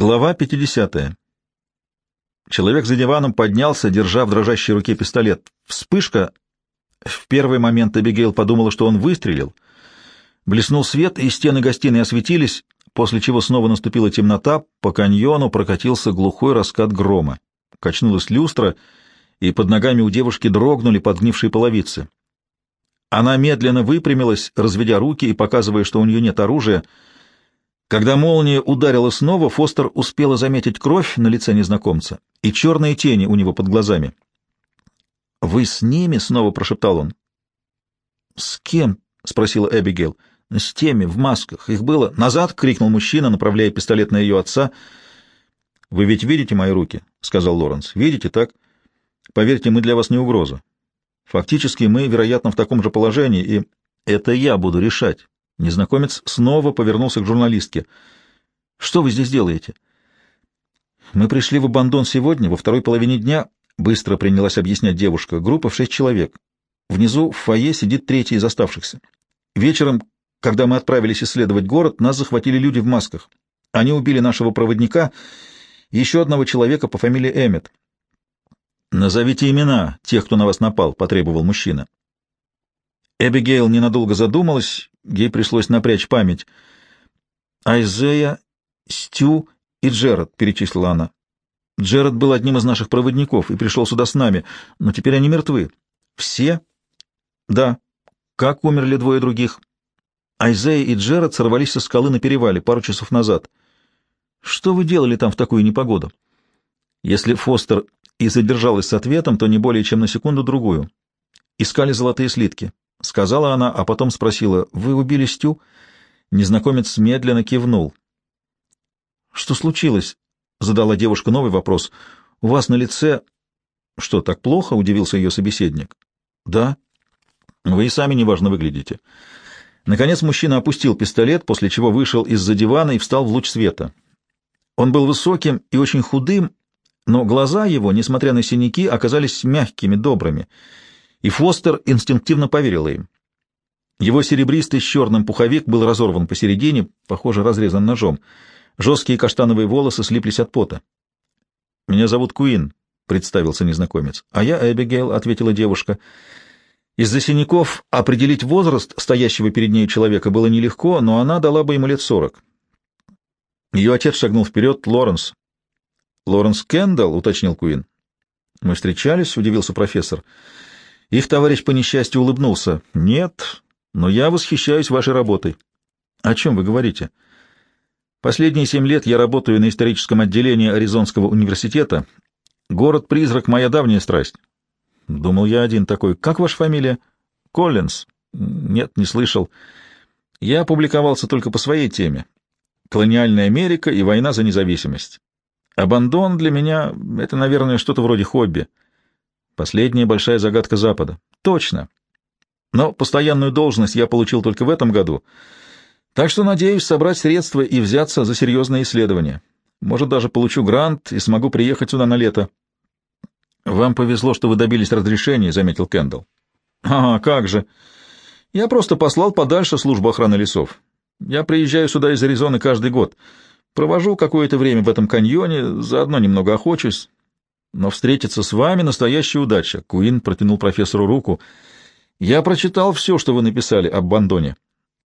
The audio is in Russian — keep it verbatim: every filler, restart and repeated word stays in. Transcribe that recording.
Глава пятидесятая. Человек за диваном поднялся, держа в дрожащей руке пистолет. Вспышка. В первый момент Эбигейл подумала, что он выстрелил. Блеснул свет, и стены гостиной осветились, после чего снова наступила темнота, по каньону прокатился глухой раскат грома. Качнулась люстра, и под ногами у девушки дрогнули подгнившие половицы. Она медленно выпрямилась, разведя руки и показывая, что у нее нет оружия. Когда молния ударила снова, Фостер успела заметить кровь на лице незнакомца и черные тени у него под глазами. «Вы с ними?» — снова прошептал он. «С кем?» — спросила Эбигейл. «С теми, в масках. Их было...» «Назад!» — крикнул мужчина, направляя пистолет на ее отца. «Вы ведь видите мои руки?» — сказал Лоренс. «Видите, так? Поверьте, мы для вас не угроза. Фактически мы, вероятно, в таком же положении, и это я буду решать». Незнакомец снова повернулся к журналистке. «Что вы здесь делаете?» «Мы пришли в Абандон сегодня, во второй половине дня», — быстро принялась объяснять девушка. «Группа в шесть человек. Внизу в фойе сидит третий из оставшихся. Вечером, когда мы отправились исследовать город, нас захватили люди в масках. Они убили нашего проводника и еще одного человека по фамилии Эммет». «Назовите имена тех, кто на вас напал», — потребовал мужчина. Эбигейл ненадолго задумалась, ей пришлось напрячь память. «Айзея, Стю и Джеред», — перечислила она. «Джеред был одним из наших проводников и пришел сюда с нами, но теперь они мертвы». «Все?» «Да». «Как умерли двое других?» «Айзея и Джеред сорвались со скалы на перевале пару часов назад». «Что вы делали там в такую непогоду?» Если Фостер и задержалась с ответом, то не более чем на секунду-другую. «Искали золотые слитки», — сказала она, а потом спросила: «Вы убили Стю?» Незнакомец медленно кивнул. «Что случилось?» — задала девушка новый вопрос. «У вас на лице...» «Что, так плохо?» — удивился ее собеседник. «Да. Вы и сами неважно выглядите». Наконец мужчина опустил пистолет, после чего вышел из-за дивана и встал в луч света. Он был высоким и очень худым, но глаза его, несмотря на синяки, оказались мягкими, добрыми, и Фостер инстинктивно поверила им. Его серебристый с черным пуховик был разорван посередине, похоже, разрезан ножом. Жесткие каштановые волосы слиплись от пота. «Меня зовут Куин», — представился незнакомец. «А я Эбигейл», — ответила девушка. Из-за синяков определить возраст стоящего перед ней человека было нелегко, но она дала бы ему лет сорок. Ее отец шагнул вперед. «Лоренс». «Лоренс Кендалл», — уточнил Куин. «Мы встречались?» — удивился профессор. Их товарищ по несчастью улыбнулся. «Нет, но я восхищаюсь вашей работой». «О чем вы говорите?» «Последние семь лет я работаю на историческом отделении Аризонского университета. Город-призрак — моя давняя страсть». «Думал, я один такой. Как ваша фамилия?» «Коллинз». «Нет, не слышал. Я публиковался только по своей теме. Колониальная Америка и война за независимость. Абандон для меня — это, наверное, что-то вроде хобби. Последняя большая загадка Запада». «Точно. Но постоянную должность я получил только в этом году, так что надеюсь собрать средства и взяться за серьезные исследования. Может, даже получу грант и смогу приехать сюда на лето». «Вам повезло, что вы добились разрешения», — заметил Кендалл. «Ага, как же. Я просто послал подальше службу охраны лесов. Я приезжаю сюда из Аризоны каждый год. Провожу какое-то время в этом каньоне, заодно немного охочусь. Но встретиться с вами — настоящая удача». Куин протянул профессору руку. «Я прочитал все, что вы написали об Абандоне.